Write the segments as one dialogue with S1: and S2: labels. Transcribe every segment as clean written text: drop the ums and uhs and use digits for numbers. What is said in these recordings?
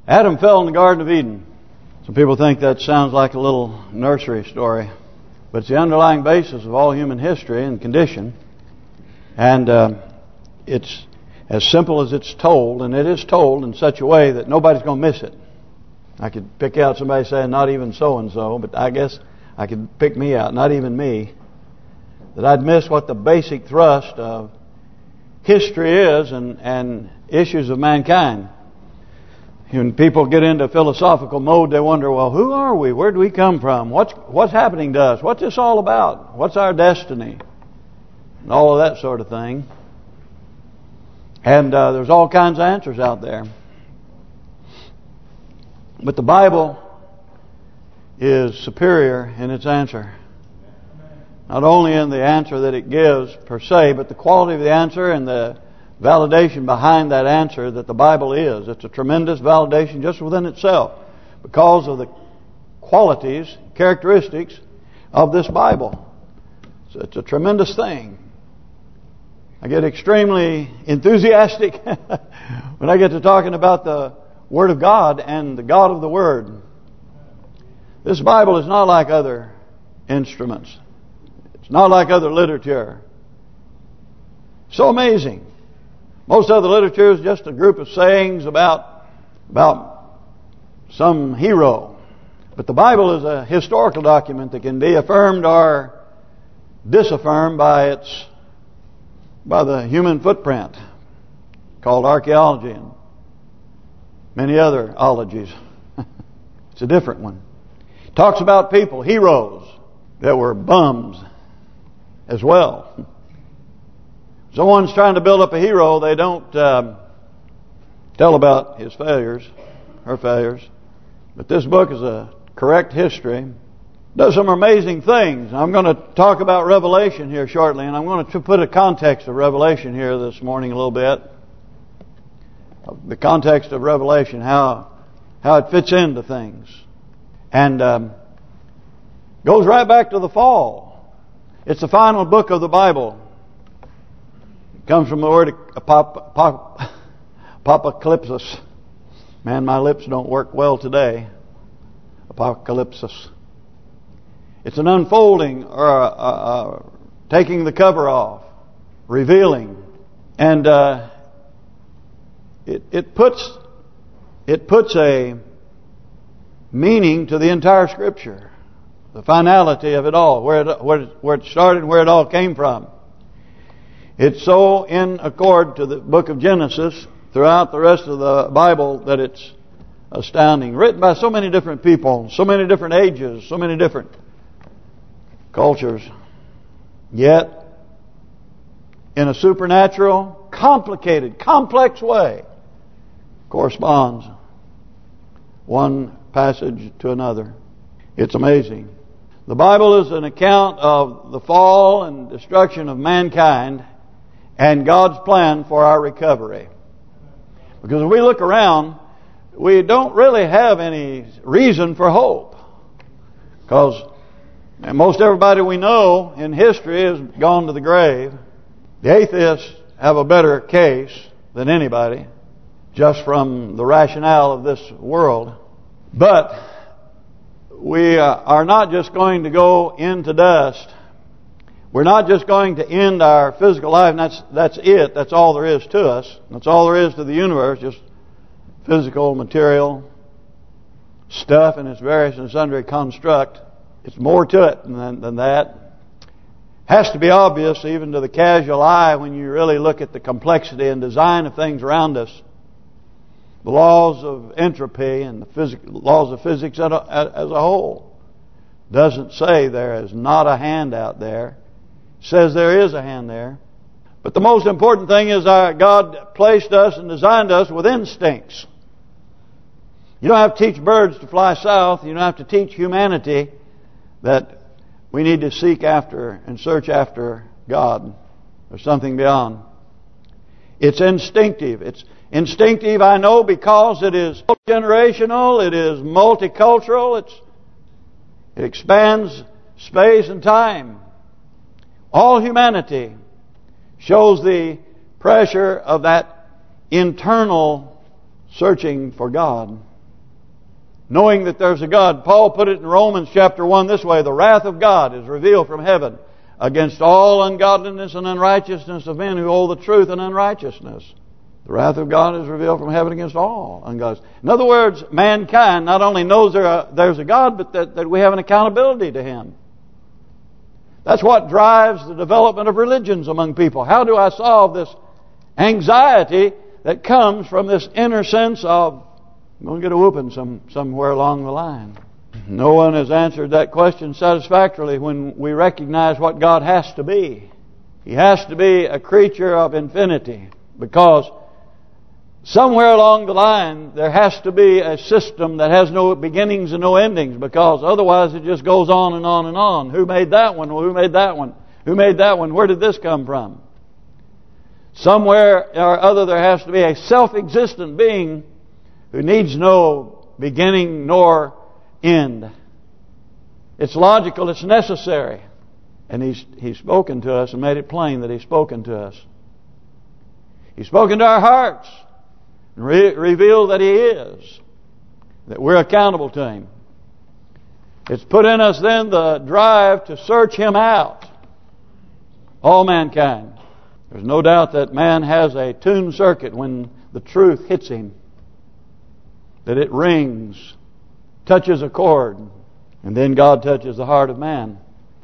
S1: Adam fell in the Garden of Eden. Some people think that sounds like a little nursery story, but it's the underlying basis of all human history and condition. And it's as simple as it's told, and it is told in such a way that nobody's going to miss it. I could pick out somebody saying, not even so-and-so, but I guess I could pick me out, not even me, that I'd miss what the basic thrust of history is and issues of mankind. When people get into philosophical mode, they wonder, well, who are we? Where do we come from? What's happening to us? What's this all about? What's our destiny? And all of that sort of thing. And there's all kinds of answers out there. But the Bible is superior in its answer. Not only in the answer that it gives per se, but the quality of the answer and the validation behind that answer that the Bible is. It's a tremendous validation just within itself because of the qualities, characteristics of this Bible. So it's a tremendous thing. I get extremely enthusiastic when I get to talking about the Word of God and the God of the Word. This Bible is not like other instruments. It's not like other literature. So amazing. Most other literature is just a group of sayings about some hero. But the Bible is a historical document that can be affirmed or disaffirmed by the human footprint, called archaeology and many other ologies. It's a different one. It talks about people, heroes, that were bums as well. Someone's trying to build up a hero, they don't tell about his failures, her failures. But this book is a correct history. Does some amazing things. I'm going to talk about Revelation here shortly, and I'm going to put a context of Revelation here this morning a little bit. The context of Revelation, how it fits into things. And goes right back to the fall. It's the final book of the Bible. It comes from the word apocalypsis. Man, my lips don't work well today. Apocalypsis. It's an unfolding or taking the cover off, revealing, and it puts a meaning to the entire Scripture, the finality of it all, where it started, and where it all came from. It's so in accord to the book of Genesis throughout the rest of the Bible that it's astounding. Written by so many different people, so many different ages, so many different cultures, yet in a supernatural, complicated, complex way corresponds one passage to another. It's amazing. The Bible is an account of the fall and destruction of mankind and God's plan for our recovery. Because if we look around, we don't really have any reason for hope. Because most everybody we know in history has gone to the grave. The atheists have a better case than anybody, just from the rationale of this world. But we are not just going to go into dust. We're not just going to end our physical life, and that's it. That's all there is to us. That's all there is to the universe, just physical, material stuff in its various and sundry construct. It's more to it than that. Has to be obvious even to the casual eye when you really look at the complexity and design of things around us. The laws of entropy and the laws of physics as a whole. Doesn't say there is not a hand out there. It says there is a hand there. But the most important thing is God placed us and designed us with instincts. You don't have to teach birds to fly south. You don't have to teach humanity that we need to seek after and search after God or something beyond. It's instinctive. It's instinctive, I know, because it is generational, it is multicultural, it expands space and time. All humanity shows the pressure of that internal searching for God. knowing that there's a God. Paul put it in Romans chapter 1 this way: the wrath of God is revealed from heaven against all ungodliness and unrighteousness of men who hold the truth in unrighteousness. The wrath of God is revealed from heaven against all ungodliness. In other words, mankind not only knows there's a God, but that we have an accountability to Him. That's what drives the development of religions among people. How do I solve this anxiety that comes from this inner sense of, I'm going to get a whooping somewhere along the line? No one has answered that question satisfactorily when we recognize what God has to be. He has to be a creature of infinity, because somewhere along the line there has to be a system that has no beginnings and no endings, because otherwise it just goes on and on and on. Who made that one? Well, who made that one? Who made that one? Where did this come from? Somewhere or other there has to be a self-existent being who needs no beginning nor end. It's logical, it's necessary. And He's spoken to us and made it plain that He's spoken to us. He's spoken to our hearts and revealed that He is, that we're accountable to Him. It's put in us then the drive to search Him out, all mankind. There's no doubt that man has a tuned circuit when the truth hits him, that it rings, touches a chord, and then God touches the heart of man.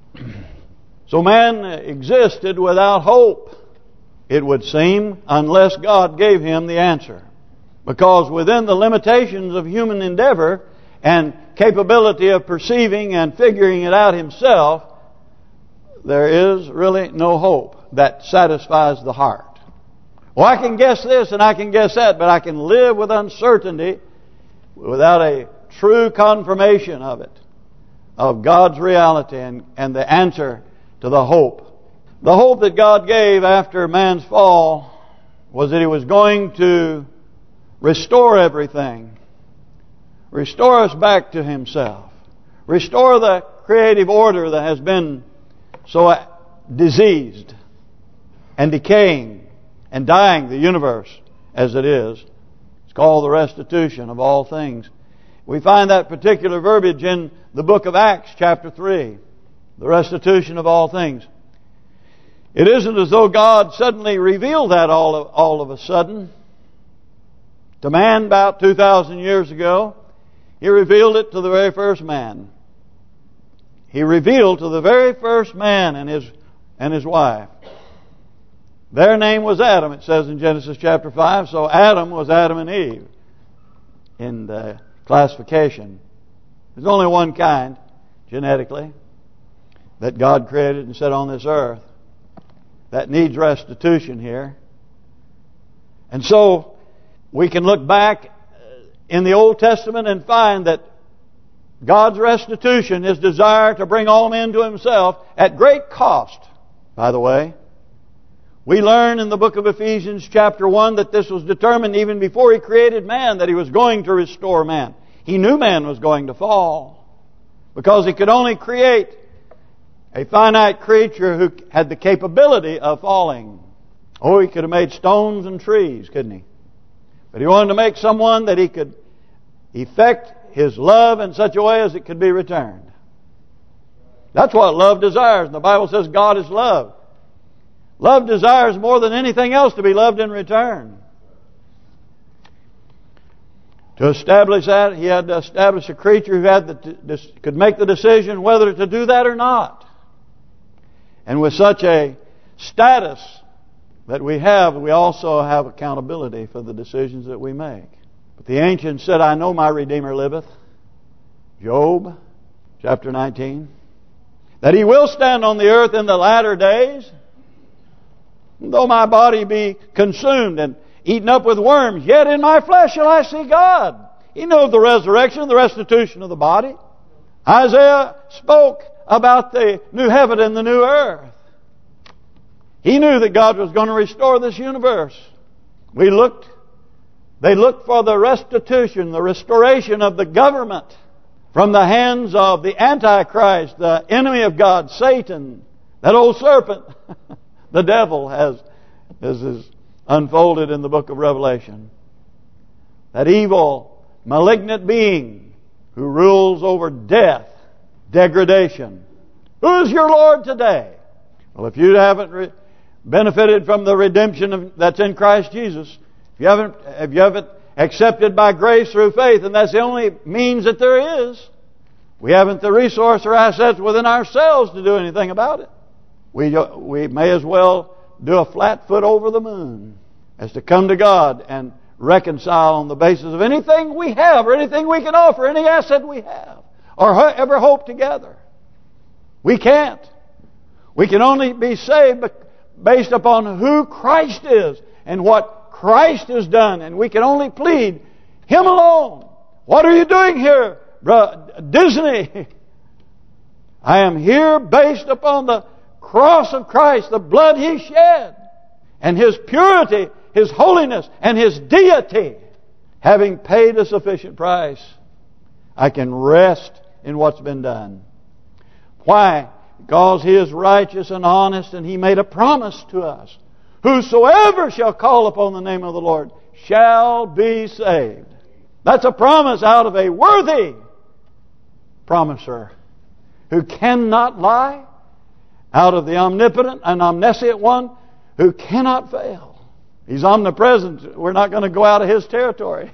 S1: So man existed without hope, it would seem, unless God gave him the answer. Because within the limitations of human endeavor and capability of perceiving and figuring it out himself, there is really no hope that satisfies the heart. Well, I can guess this and I can guess that, but I can live with uncertainty without a true confirmation of it, of God's reality and the answer to the hope. The hope that God gave after man's fall was that He was going to restore everything, restore us back to Himself, restore the creative order that has been so diseased and decaying and dying, the universe as it is. It's called the restitution of all things. We find that particular verbiage in the book of Acts chapter 3. The restitution of all things. It isn't as though God suddenly revealed that all of a sudden to man about 2,000 years ago. He revealed it to the very first man. He revealed to the very first man and his wife. Their name was Adam, it says in Genesis chapter 5. So Adam was Adam and Eve in the classification. There's only one kind, genetically, that God created and set on this earth that needs restitution here. And so we can look back in the Old Testament and find that God's restitution, His desire to bring all men to Himself at great cost, by the way. We learn in the book of Ephesians chapter 1 that this was determined even before He created man, that He was going to restore man. He knew man was going to fall, because He could only create a finite creature who had the capability of falling. Oh, He could have made stones and trees, couldn't He? But He wanted to make someone that He could effect His love in such a way as it could be returned. That's what love desires. And the Bible says God is love. Love desires more than anything else to be loved in return. To establish that, He had to establish a creature who could make the decision whether to do that or not. And with such a status that we have, we also have accountability for the decisions that we make. But the ancients said, I know my Redeemer liveth. Job chapter 19. That He will stand on the earth in the latter days. Though my body be consumed and eaten up with worms, yet in my flesh shall I see God. He knew of the resurrection, the restitution of the body. Isaiah spoke about the new heaven and the new earth. He knew that God was going to restore this universe. They looked for the restitution, the restoration of the government from the hands of the Antichrist, the enemy of God, Satan, that old serpent. The devil, as is unfolded in the book of Revelation. That evil, malignant being who rules over death, degradation. Who is your Lord today? Well, if you haven't benefited from the redemption that's in Christ Jesus, if you haven't accepted by grace through faith, and that's the only means that there is, we haven't the resource or assets within ourselves to do anything about it. We may as well do a flat foot over the moon as to come to God and reconcile on the basis of anything we have or anything we can offer, any asset we have, or ever hope together. We can't. We can only be saved based upon who Christ is and what Christ has done, and we can only plead Him alone. What are you doing here, Disney? I am here based upon the cross of Christ, the blood He shed, and His purity, His holiness, and His deity. Having paid a sufficient price, I can rest in what's been done. Why? Because He is righteous and honest, and He made a promise to us. Whosoever shall call upon the name of the Lord shall be saved. That's a promise out of a worthy promiser who cannot lie, out of the omnipotent and omniscient one who cannot fail. He's omnipresent. We're not going to go out of His territory.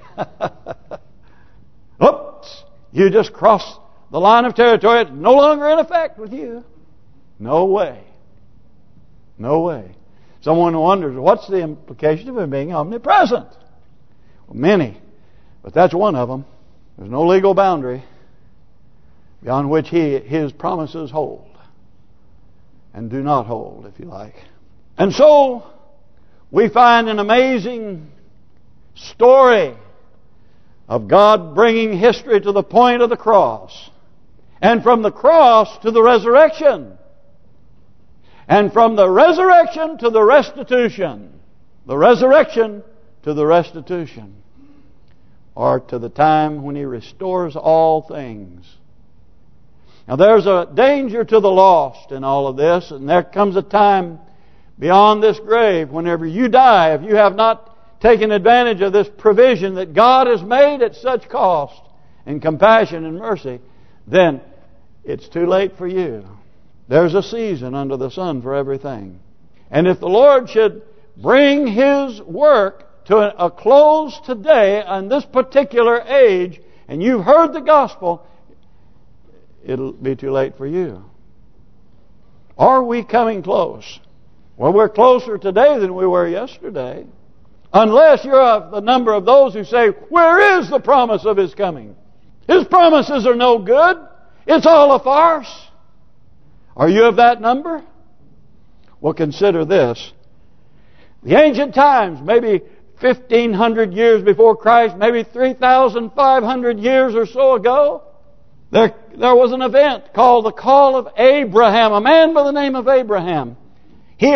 S1: Oops! You just crossed the line of territory. It's no longer in effect with you. No way. No way. Someone wonders, what's the implication of Him being omnipresent? Well, many. But that's one of them. There's no legal boundary beyond which His promises hold. And do not hold, if you like. And so, we find an amazing story of God bringing history to the point of the cross. And from the cross to the resurrection. And from the resurrection to the restitution. The resurrection to the restitution. Or to the time when He restores all things. Now there's a danger to the lost in all of this. And there comes a time beyond this grave, whenever you die, if you have not taken advantage of this provision that God has made at such cost and compassion and mercy, then it's too late for you. There's a season under the sun for everything. And if the Lord should bring His work to a close today on this particular age, and you've heard the gospel, it'll be too late for you. Are we coming close? Well, we're closer today than we were yesterday. Unless you're of the number of those who say, where is the promise of His coming? His promises are no good. It's all a farce. Are you of that number? Well, consider this. The ancient times, maybe 1,500 years before Christ, maybe 3,500 years or so ago, there was an event called the Call of Abraham, a man by the name of Abraham. He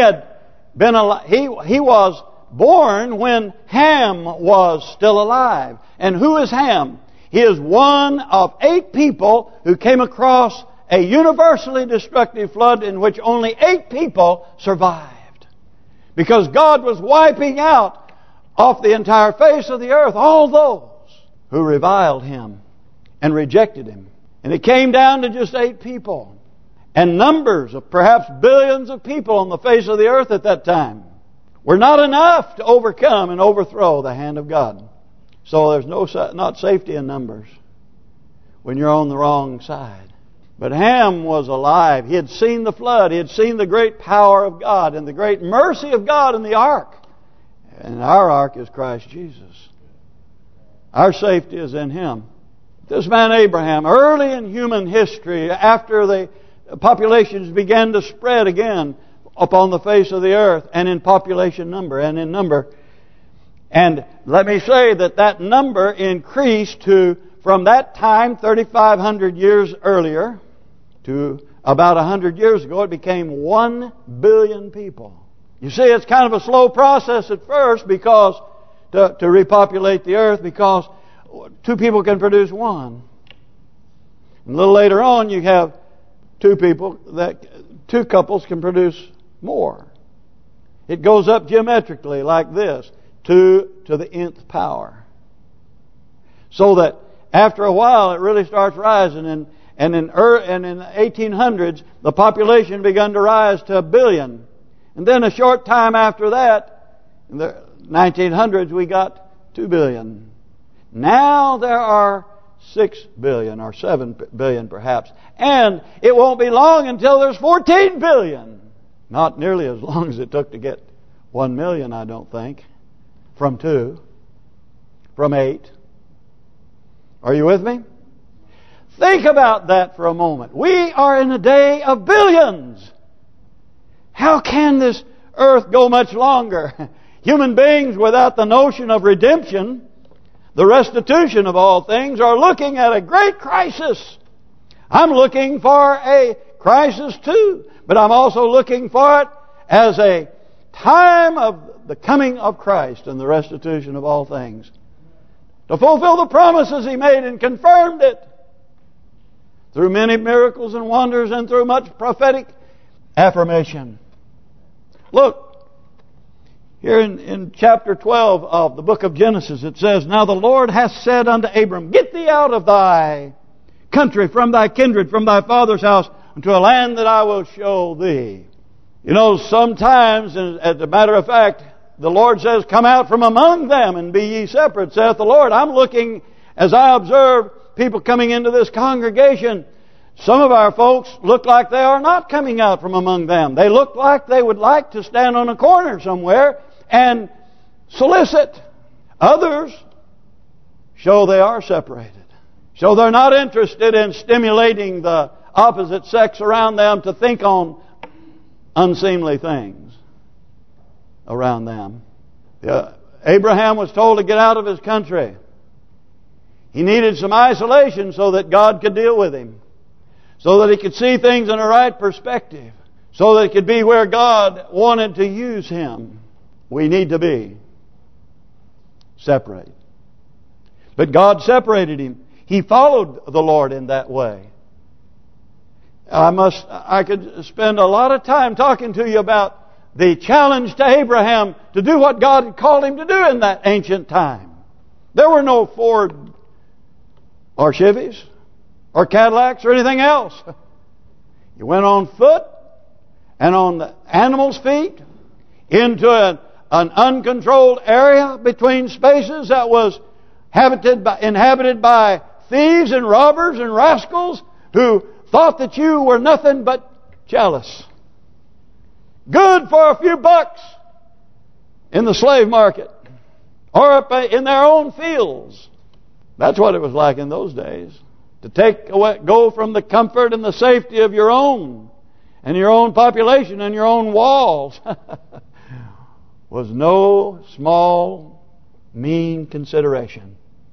S1: was born when Ham was still alive. And who is Ham? He is one of 8 people who came across a universally destructive flood in which only 8 people survived. Because God was wiping out off the entire face of the earth all those who reviled Him and rejected Him. And it came down to just 8 people. And numbers of perhaps billions of people on the face of the earth at that time were not enough to overcome and overthrow the hand of God. So there's not safety in numbers when you're on the wrong side. But Ham was alive. He had seen the flood. He had seen the great power of God and the great mercy of God in the ark. And our ark is Christ Jesus. Our safety is in Him. This man Abraham, early in human history, after the populations began to spread again upon the face of the earth, and in population number and in number. And let me say that number increased to, from that time, 3,500 years earlier, to about 100 years ago, it became 1 billion people. You see, it's kind of a slow process at first because to repopulate the earth, because 2 people can produce 1. And a little later on, you have 2 couples can produce more. It goes up geometrically like this, 2 to the nth power. So that after a while, it really starts rising. And in the 1800s, the population began to rise to 1 billion. And then a short time after that, in the 1900s, we got 2 billion. Now there are 6 billion or 7 billion perhaps. And it won't be long until there's 14 billion. Not nearly as long as it took to get 1 million, I don't think. From 2. From 8. Are you with me? Think about that for a moment. We are in a day of billions. How can this earth go much longer? Human beings without the notion of redemption, the restitution of all things, are looking at a great crisis. I'm looking for a crisis too, but I'm also looking for it as a time of the coming of Christ and the restitution of all things, to fulfill the promises He made and confirmed it through many miracles and wonders and through much prophetic affirmation. Look, here in chapter 12 of the book of Genesis, it says, "Now the Lord hath said unto Abram, Get thee out of thy country, from thy kindred, from thy father's house, unto a land that I will show thee." You know, sometimes, as a matter of fact, the Lord says, "Come out from among them and be ye separate, saith the Lord." I'm looking, as I observe people coming into this congregation, some of our folks look like they are not coming out from among them. They look like they would like to stand on a corner somewhere and solicit. Others show they are separated. So they're not interested in stimulating the opposite sex around them to think on unseemly things around them. Abraham was told to get out of his country. He needed some isolation so that God could deal with him, so that he could see things in a right perspective, so that it could be where God wanted to use him. We need to be separate. But God separated him. He followed the Lord in that way. I could spend a lot of time talking to you about the challenge to Abraham to do what God had called him to do in that ancient time. There were no Ford or Chevys or Cadillacs or anything else. You went on foot and on the animals' feet into an uncontrolled area between spaces that was inhabited by thieves and robbers and rascals who thought that you were nothing but chalice. Good for a few bucks in the slave market or up in their own fields. That's what it was like in those days. To go from the comfort and the safety of your own and your own population and your own walls was no small, mean consideration.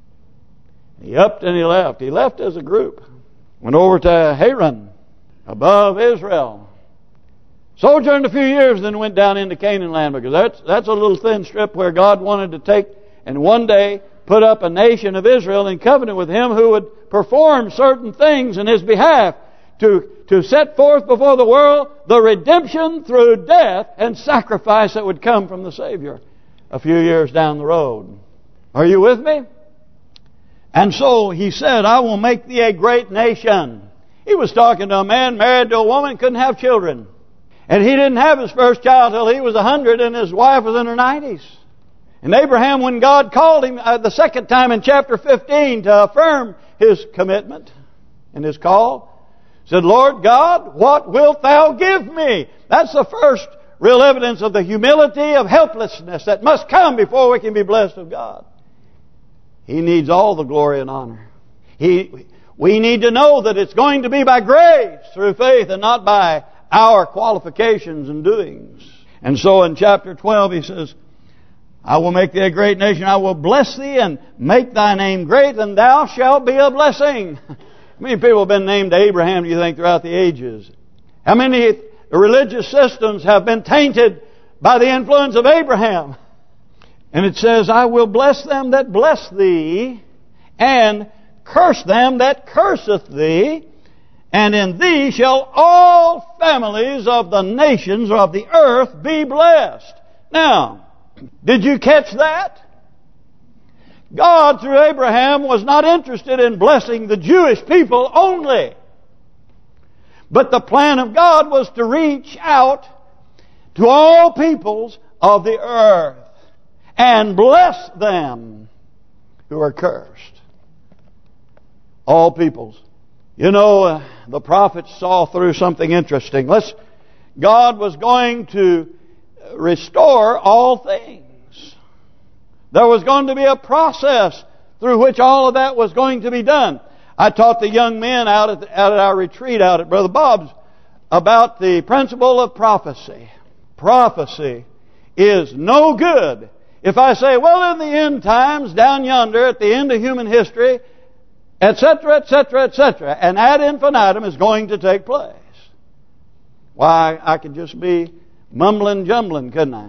S1: He upped and he left. He left as a group. Went over to Haran, above Israel. Sojourned a few years, then went down into Canaan land, because that's a little thin strip where God wanted to take and one day put up a nation of Israel in covenant with Him who would perform certain things in His behalf to set forth before the world the redemption through death and sacrifice that would come from the Savior a few years down the road. Are you with me? And so He said, "I will make thee a great nation." He was talking to a man married to a woman, couldn't have children. And he didn't have his first child till he was 100 and his wife was in her 90s. And Abraham, when God called him the second time in chapter 15 to affirm his commitment and his call, said, "Lord God, what wilt thou give me?" That's the first real evidence of the humility of helplessness that must come before we can be blessed of God. He needs all the glory and honor. We need to know that it's going to be by grace through faith and not by our qualifications and doings. And so in chapter 12 he says, "I will make thee a great nation. I will bless thee and make thy name great, and thou shalt be a blessing." How many people have been named Abraham, do you think, throughout the ages? How many religious systems have been tainted by the influence of Abraham? And it says, "I will bless them that bless thee, and curse them that curseth thee, and in thee shall all families of the nations of the earth be blessed." Now, did you catch that? God, through Abraham, was not interested in blessing the Jewish people only. But the plan of God was to reach out to all peoples of the earth and bless them who are cursed. All peoples. You know, the prophets saw through something interesting. God was going to restore all things. There was going to be a process through which all of that was going to be done. I taught the young men out at our retreat out at Brother Bob's about the principle of prophecy. Prophecy is no good if I say, well, in the end times, down yonder, at the end of human history, etc., etc., etc., and ad infinitum is going to take place. Why, I could just be mumbling, jumbling, couldn't I?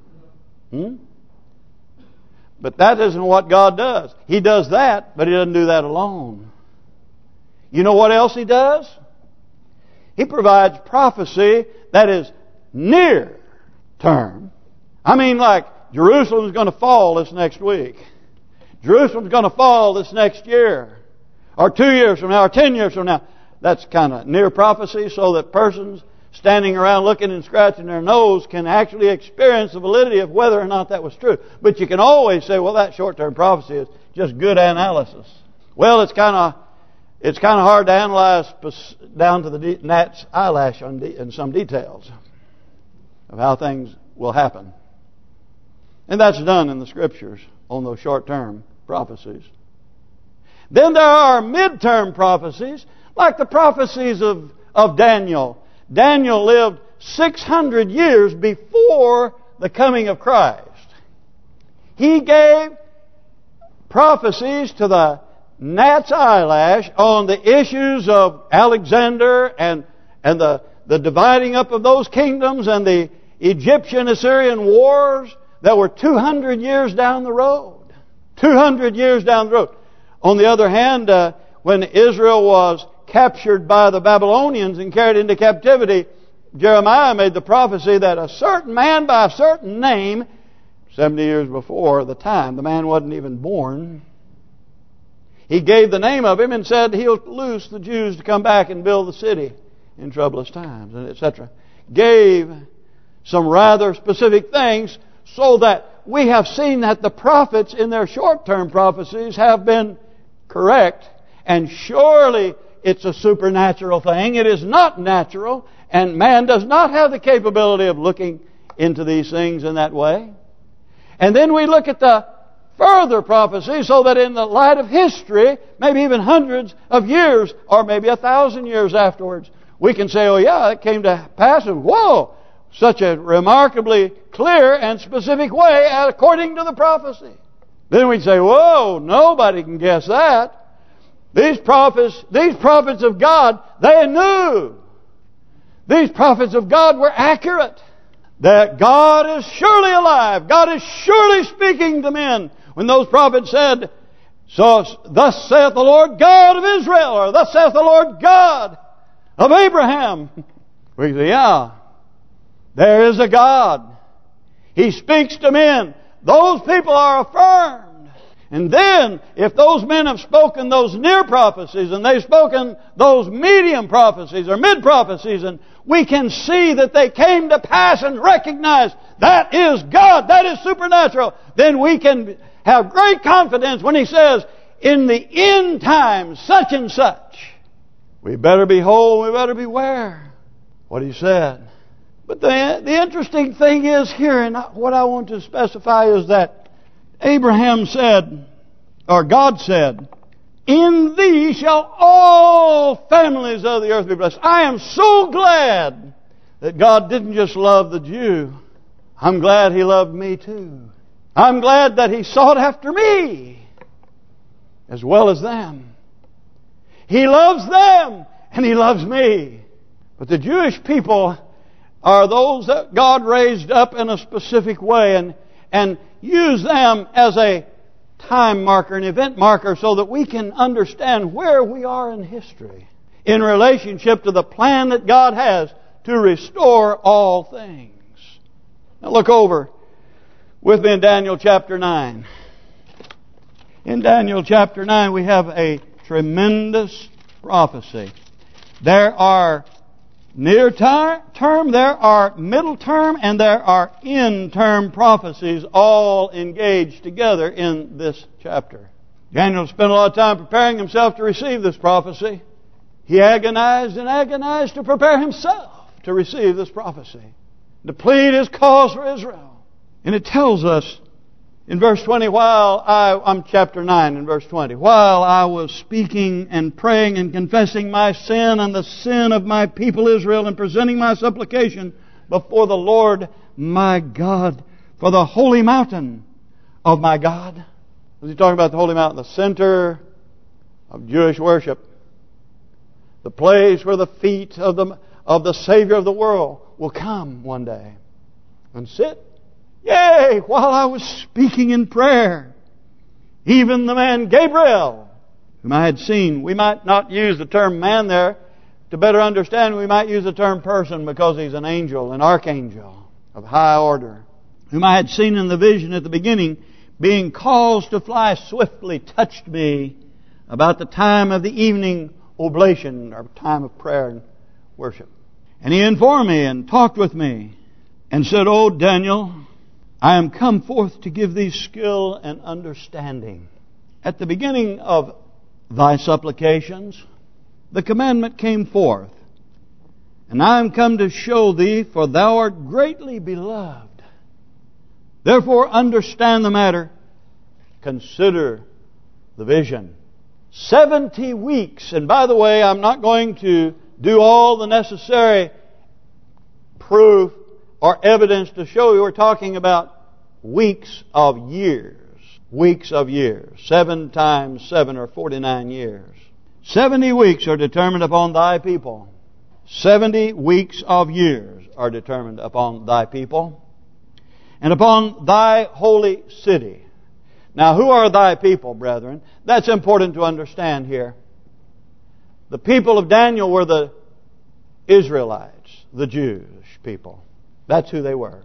S1: But that isn't what God does. He does that, but He doesn't do that alone. You know what else He does? He provides prophecy that is near term. I mean, like, Jerusalem's going to fall this next week. Jerusalem's going to fall this next year. Or 2 years from now, or 10 years from now. That's kind of near prophecy, so that persons standing around looking and scratching their nose can actually experience the validity of whether or not that was true. But you can always say, well, that short-term prophecy is just good analysis. Well, it's kind of hard to analyze down to the gnat's eyelash in some details of how things will happen. And that's done in the Scriptures on those short-term prophecies. Then there are mid-term prophecies, like the prophecies of Daniel. Daniel lived 600 years before the coming of Christ. He gave prophecies to the gnat's eyelash on the issues of Alexander and the dividing up of those kingdoms and the Egyptian-Assyrian wars that were 200 years down the road. 200 years down the road. On the other hand, when Israel was captured by the Babylonians and carried into captivity, Jeremiah made the prophecy that a certain man by a certain name, 70 years before the time, the man wasn't even born, he gave the name of him and said he'll loose the Jews to come back and build the city in troublous times, and etc. Gave some rather specific things, so that we have seen that the prophets in their short-term prophecies have been correct, and surely it's a supernatural thing. It is not natural, and man does not have the capability of looking into these things in that way. And then we look at the further prophecy, so that in the light of history, maybe even hundreds of years, or maybe 1,000 years afterwards, we can say, oh yeah, it came to pass, and whoa, such a remarkably clear and specific way according to the prophecy. Then we'd say, whoa, nobody can guess that. These prophets of God, they knew. These prophets of God were accurate. That God is surely alive. God is surely speaking to men. When those prophets said, so thus saith the Lord God of Israel, or thus saith the Lord God of Abraham. We say, yeah, there is a God. He speaks to men. Those people are affirmed. And then, if those men have spoken those near prophecies, and they've spoken those medium prophecies or mid prophecies, and we can see that they came to pass and recognize that is God, that is supernatural, then we can have great confidence when He says, in the end times, such and such. We better be whole, we better beware what He said. But the interesting thing is here, and what I want to specify is that Abraham said, or God said, in thee shall all families of the earth be blessed. I am so glad that God didn't just love the Jew. I'm glad He loved me too. I'm glad that He sought after me as well as them. He loves them and He loves me. But the Jewish people are those that God raised up in a specific way and used them as a time marker, an event marker, so that we can understand where we are in history in relationship to the plan that God has to restore all things. Now look over with me in Daniel chapter 9. In Daniel chapter 9 we have a tremendous prophecy. There are near term, there are middle term, and there are end term prophecies all engaged together in this chapter. Daniel spent a lot of time preparing himself to receive this prophecy. He agonized and agonized to prepare himself to receive this prophecy, to plead his cause for Israel. And it tells us in verse 20, I'm chapter 9 in verse 20. While I was speaking and praying and confessing my sin and the sin of my people Israel and presenting my supplication before the Lord my God for the holy mountain of my God. Was he talking about the holy mountain? The center of Jewish worship. The place where the feet of the Savior of the world will come one day and sit. Yea, while I was speaking in prayer, even the man Gabriel, whom I had seen, we might not use the term man there. To better understand, we might use the term person because he's an angel, an archangel of high order, whom I had seen in the vision at the beginning, being caused to fly swiftly, touched me about the time of the evening oblation, or time of prayer and worship. And he informed me and talked with me and said, O Daniel, I am come forth to give thee skill and understanding. At the beginning of thy supplications, the commandment came forth, and I am come to show thee, for thou art greatly beloved. Therefore understand the matter, consider the vision. 70 weeks, and by the way, I'm not going to do all the necessary proof or evidence to show you we're talking about weeks of years. Weeks of years. 7 times 7 are 49 years. 70 weeks are determined upon thy people. 70 weeks of years are determined upon thy people and upon thy holy city. Now, who are thy people, brethren? That's important to understand here. The people of Daniel were the Israelites, the Jewish people. That's who they were.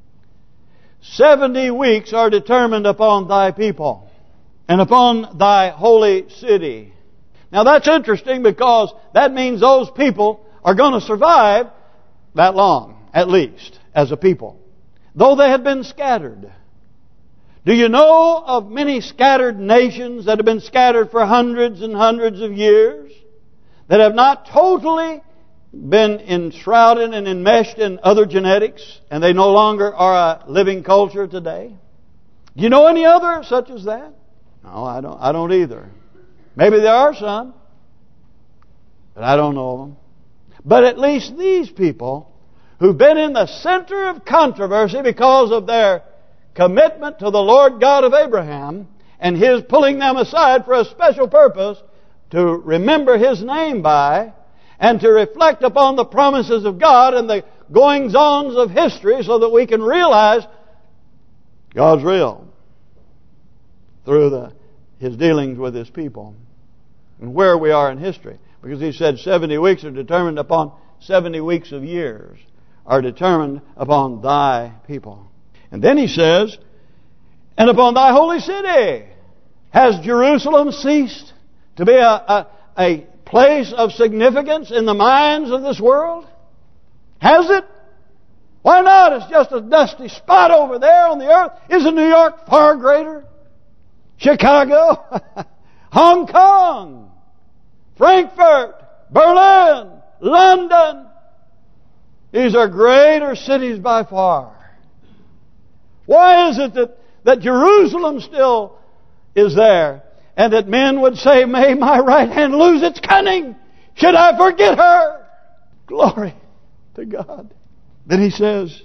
S1: 70 weeks are determined upon thy people and upon thy holy city. Now that's interesting because that means those people are going to survive that long, at least, as a people, though they had been scattered. Do you know of many scattered nations that have been scattered for hundreds and hundreds of years that have not totally been enshrouded and enmeshed in other genetics, and they no longer are a living culture today? Do you know any other such as that? No, I don't either. Maybe there are some, but I don't know them. But at least these people who've been in the center of controversy because of their commitment to the Lord God of Abraham and His pulling them aside for a special purpose to remember His name by and to reflect upon the promises of God and the goings-ons of history so that we can realize God's real through His dealings with His people and where we are in history. Because He said 70 weeks are determined upon 70 weeks of years are determined upon thy people. And then He says, and upon thy holy city. Has Jerusalem ceased to be a place of significance in the minds of this world? Has it? Why not? It's just a dusty spot over there on the earth. Isn't New York far greater? Chicago, Hong Kong, Frankfurt, Berlin, London. These are greater cities by far. Why is it that Jerusalem still is there? And that men would say, may my right hand lose its cunning. Should I forget her? Glory to God. Then He says,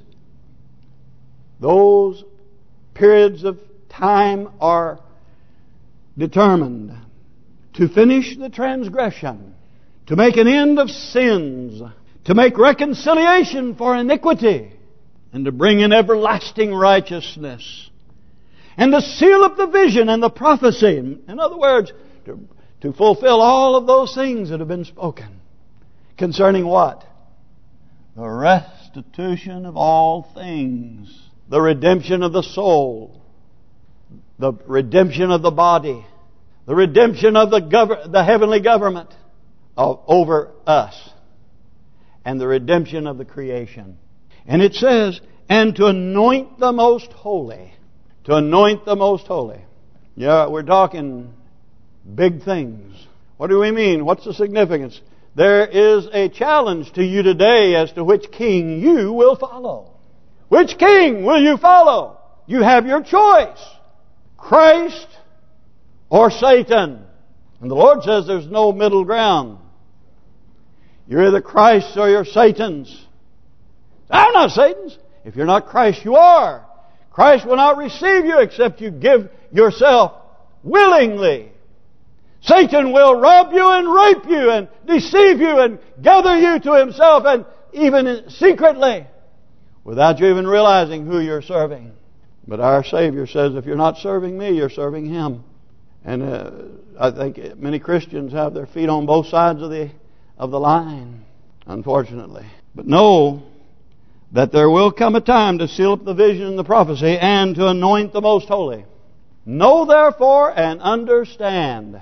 S1: those periods of time are determined to finish the transgression, to make an end of sins, to make reconciliation for iniquity, and to bring in everlasting righteousness, and to seal up the vision and the prophecy. In other words, to fulfill all of those things that have been spoken. Concerning what? The restitution of all things. The redemption of the soul. The redemption of the body. The redemption of the heavenly government over us. And the redemption of the creation. And it says, and to anoint the most holy. To anoint the most holy. Yeah, we're talking big things. What do we mean? What's the significance? There is a challenge to you today as to which king you will follow. Which king will you follow? You have your choice. Christ or Satan. And the Lord says there's no middle ground. You're either Christ or you're Satan's. I'm not Satan's. If you're not Christ, you are. Christ will not receive you except you give yourself willingly. Satan will rob you and rape you and deceive you and gather you to himself, and even secretly, without you even realizing who you're serving. But our Savior says, if you're not serving me, you're serving Him. And I think many Christians have their feet on both sides of the line, unfortunately. But know that there will come a time to seal up the vision and the prophecy and to anoint the most holy. Know therefore and understand.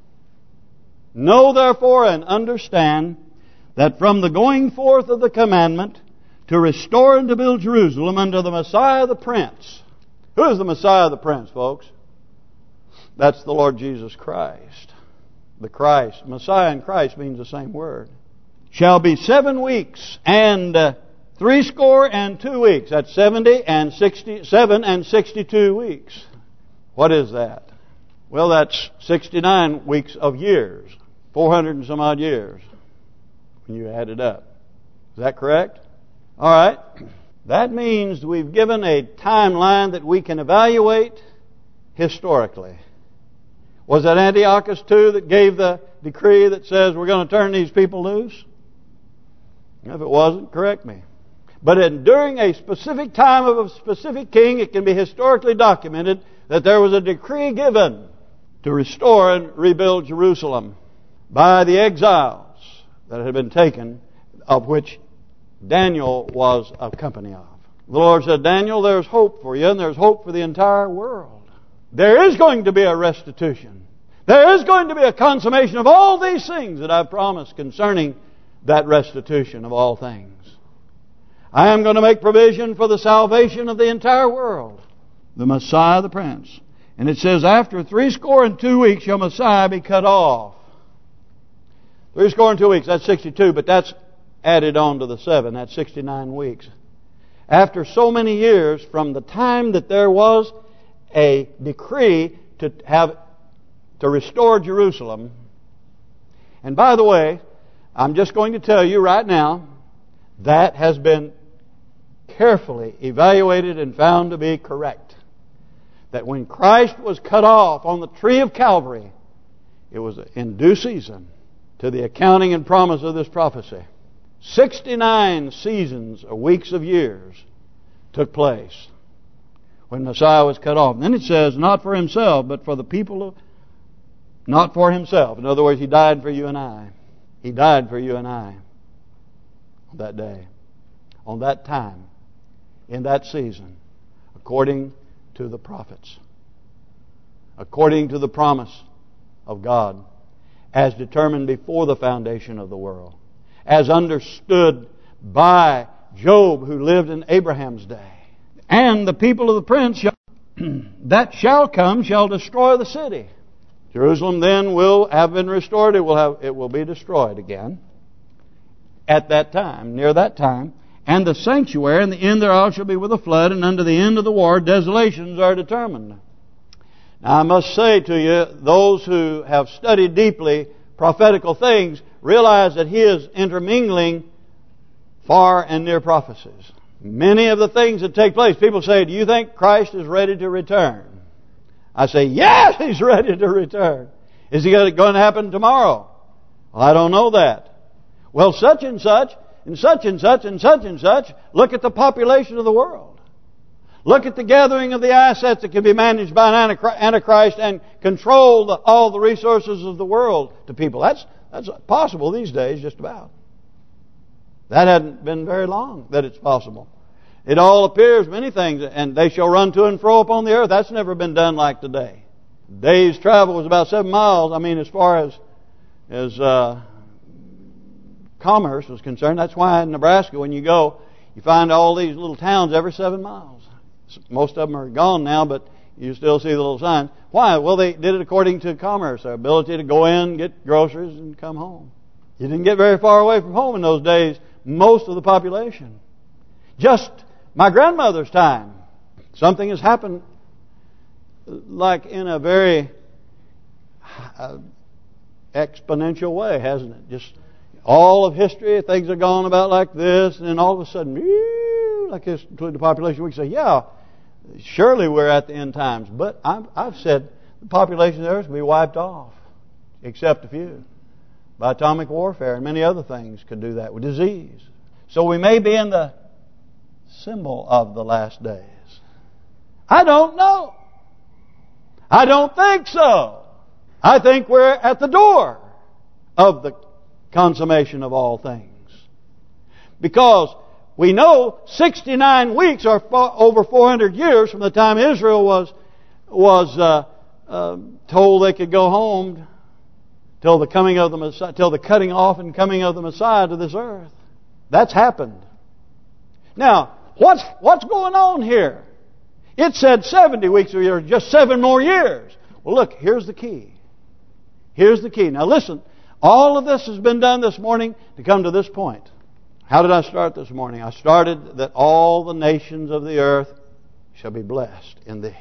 S1: Know therefore and understand that from the going forth of the commandment to restore and to build Jerusalem unto the Messiah the Prince. Who is the Messiah the Prince, folks? That's the Lord Jesus Christ. The Christ. Messiah and Christ means the same word. Shall be 7 weeks and 62 weeks. That's 70 and 67 and 62 weeks. What is that? Well, that's 69 weeks of years. 400 and some odd years when you add it up. Is that correct? All right. That means we've given a timeline that we can evaluate historically. Was that Antiochus II that gave the decree that says we're going to turn these people loose? If it wasn't, correct me. But during a specific time of a specific king, it can be historically documented that there was a decree given to restore and rebuild Jerusalem by the exiles that had been taken, of which Daniel was a company of. The Lord said, Daniel, there's hope for you, and there's hope for the entire world. There is going to be a restitution. There is going to be a consummation of all these things that I've promised concerning that restitution of all things. I am going to make provision for the salvation of the entire world. The Messiah, the Prince. And it says, after 62 weeks shall Messiah be cut off. 62 weeks, that's 62, but that's added on to the 7. That's 69 weeks. After so many years from the time that there was a decree to restore Jerusalem. And by the way, I'm just going to tell you right now, that has been carefully evaluated and found to be correct. That when Christ was cut off on the tree of Calvary, it was in due season to the accounting and promise of this prophecy. 69 seasons or weeks of years took place when Messiah was cut off. And then it says, not for Himself, but for the people not for Himself. In other words, He died for you and I. He died for you and I on that day, on that time, in that season, according to the prophets, according to the promise of God, as determined before the foundation of the world, as understood by Job, who lived in Abraham's day. And the people of the Prince that shall come shall destroy the city. Jerusalem then will have been restored. It will be destroyed again at that time, near that time. And the sanctuary and the end thereof shall be with a flood, and unto the end of the war desolations are determined. Now I must say to you, those who have studied deeply prophetical things realize that he is intermingling far and near prophecies. Many of the things that take place, people say, do you think Christ is ready to return? I say, yes, He's ready to return. Is He going to happen tomorrow? Well, I don't know that. Well, such and such, and such and such, and such and such, look at the population of the world. Look at the gathering of the assets that can be managed by an Antichrist and control all the resources of the world to people. That's possible these days, just about. That hadn't been very long that it's possible. It all appears many things, and they shall run to and fro upon the earth. That's never been done like today. Day's travel was about 7 miles. I mean, as far as commerce was concerned, that's why in Nebraska, when you go, you find all these little towns every 7 miles. Most of them are gone now, but you still see the little signs. Why? Well, they did it according to commerce, their ability to go in, get groceries, and come home. You didn't get very far away from home in those days, most of the population. Just my grandmother's time, something has happened like in a very exponential way, hasn't it? Just all of history, things are gone about like this, and then all of a sudden, like this, between the population, we can say, yeah, surely we're at the end times. But I've said the population of the earth will be wiped off, except a few, by atomic warfare, and many other things could do that with disease. So we may be in the symbol of the last days. I don't know. I don't think so. I think we're at the door of the consummation of all things. Because we know 69 weeks are over 400 years from the time Israel was told they could go home till the coming of the Messiah, till the cutting off and coming of the Messiah to this earth. That's happened. Now, what's going on here? It said 70 weeks of years, just 7 more years. Well, look, here's the key. Here's the key. Now listen, all of this has been done this morning to come to this point. How did I start this morning? I started that all the nations of the earth shall be blessed in thee.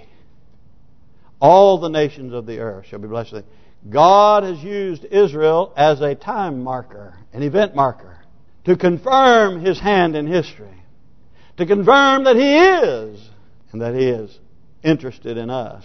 S1: All the nations of the earth shall be blessed in thee. God has used Israel as a time marker, an event marker, to confirm His hand in history, to confirm that He is, and that He is interested in us.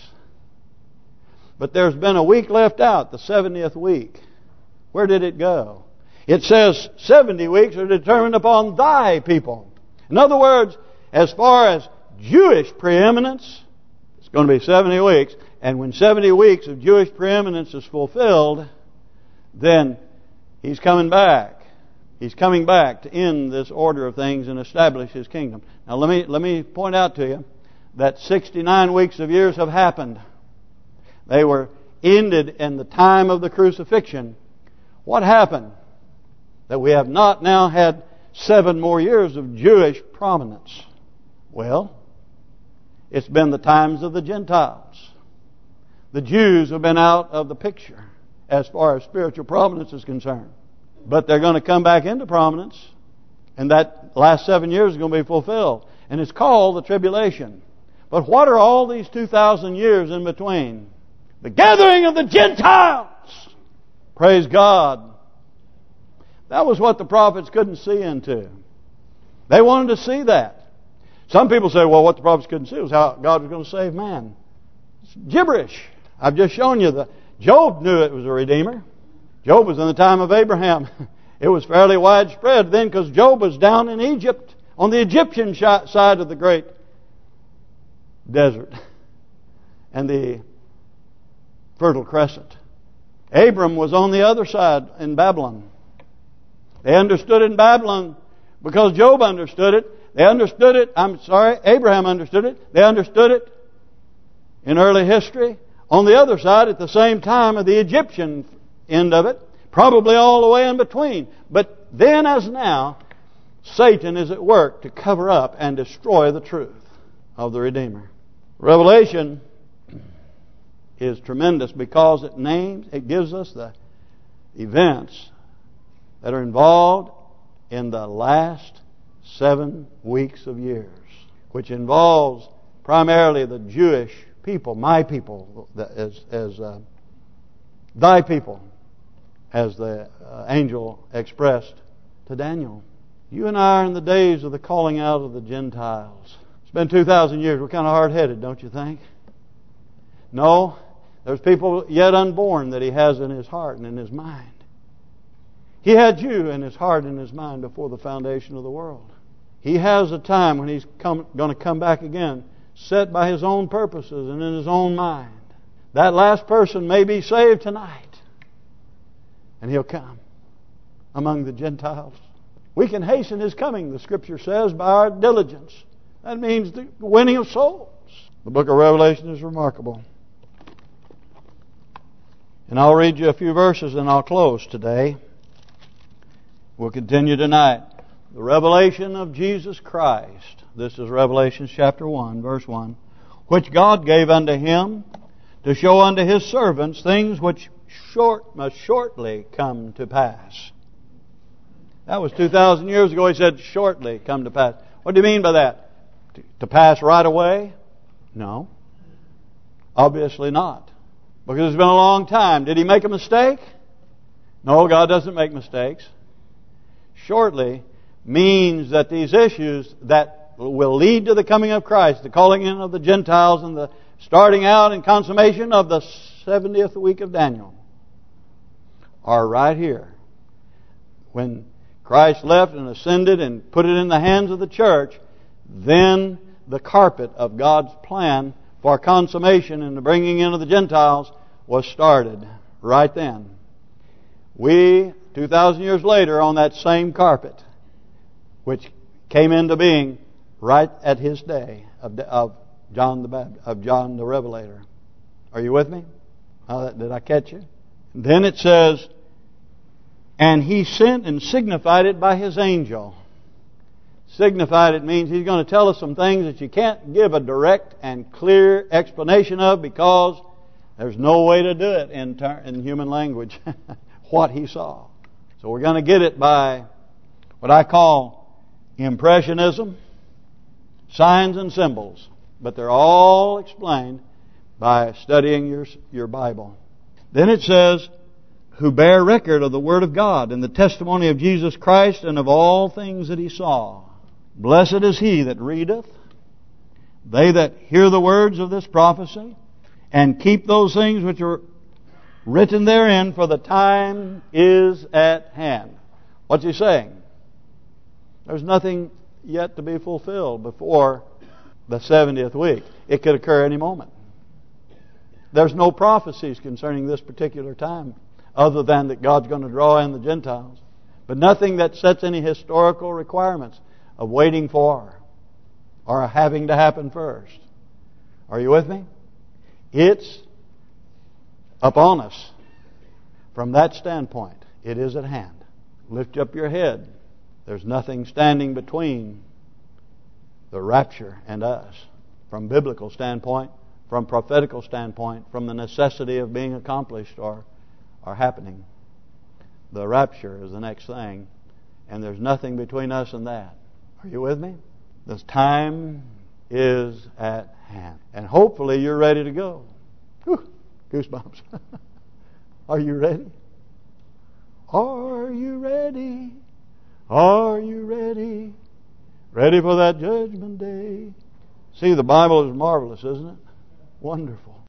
S1: But there's been a week left out, the 70th week. Where did it go? It says 70 weeks are determined upon thy people. In other words, as far as Jewish preeminence, it's going to be 70 weeks. And when 70 weeks of Jewish preeminence is fulfilled, then He's coming back. He's coming back to end this order of things and establish His kingdom. Now let me point out to you that 69 weeks of years have happened. They were ended in the time of the crucifixion. What happened? That we have not now had 7 more years of Jewish prominence. Well, it's been the times of the Gentiles. The Jews have been out of the picture as far as spiritual prominence is concerned. But they're going to come back into prominence, and that last 7 years is going to be fulfilled. And it's called the tribulation. But what are all these 2,000 years in between? The gathering of the Gentiles! Praise God. That was what the prophets couldn't see into. They wanted to see that. Some people say, well, what the prophets couldn't see was how God was going to save man. It's gibberish. I've just shown you that Job knew it was a Redeemer. Job was in the time of Abraham. It was fairly widespread then because Job was down in Egypt, on the Egyptian side of the great desert and the Fertile Crescent. Abram was on the other side in Babylon. They understood it in Babylon because Job understood it. They understood it, Abraham understood it. They understood it in early history. On the other side, at the same time of the Egyptian end of it, probably all the way in between. But then as now, Satan is at work to cover up and destroy the truth of the Redeemer. Revelation is tremendous because it gives us the events that are involved in the last 7 weeks of years, which involves primarily the Jewish people, my people, as thy people, as the angel expressed to Daniel. You and I are in the days of the calling out of the Gentiles. It's been 2,000 years. We're kind of hard-headed, don't you think? No, there's people yet unborn that He has in His heart and in His mind. He had you in His heart and His mind before the foundation of the world. He has a time when He's going to come back again, set by His own purposes and in His own mind. That last person may be saved tonight, and He'll come among the Gentiles. We can hasten His coming, the Scripture says, by our diligence That means the winning of souls. The book of Revelation is remarkable. And I'll read you a few verses and I'll close today. We'll continue tonight. The revelation of Jesus Christ. This is Revelation chapter 1, verse 1. Which God gave unto Him to show unto His servants things which must shortly come to pass. That was 2,000 years ago. He said, shortly come to pass. What do you mean by that? To pass right away? No. Obviously not. Because it's been a long time. Did He make a mistake? No, God doesn't make mistakes. Shortly means that these issues that will lead to the coming of Christ, the calling in of the Gentiles and the starting out and consummation of the 70th week of Daniel, are right here. When Christ left and ascended and put it in the hands of the church, then the carpet of God's plan for consummation and the bringing in of the Gentiles was started right then. We, 2,000 years later, on that same carpet, which came into being right at His day of John the Revelator. Are you with me? Did I catch you? Then it says, and He sent and signified it by His angel. Signified it means He's going to tell us some things that you can't give a direct and clear explanation of because there's no way to do it in human language, what He saw. So we're going to get it by what I call impressionism, signs and symbols. But they're all explained by studying your Bible. Then it says, who bear record of the Word of God and the testimony of Jesus Christ and of all things that He saw. Blessed is he that readeth, they that hear the words of this prophecy, and keep those things which are written therein, for the time is at hand. What's he saying? There's nothing yet to be fulfilled before the 70th week. It could occur any moment. There's no prophecies concerning this particular time other than that God's going to draw in the Gentiles. But nothing that sets any historical requirements of waiting for or having to happen first. Are you with me? It's upon us. From that standpoint, it is at hand. Lift up your head. There's nothing standing between the rapture and us. From biblical standpoint, from prophetical standpoint, from the necessity of being accomplished or happening. The rapture is the next thing. And there's nothing between us and that. Are you with me? This time is at hand. And hopefully you're ready to go. Whew, goosebumps. Are you ready? Are you ready? Are you ready? Ready for that judgment day? See, the Bible is marvelous, isn't it? Wonderful.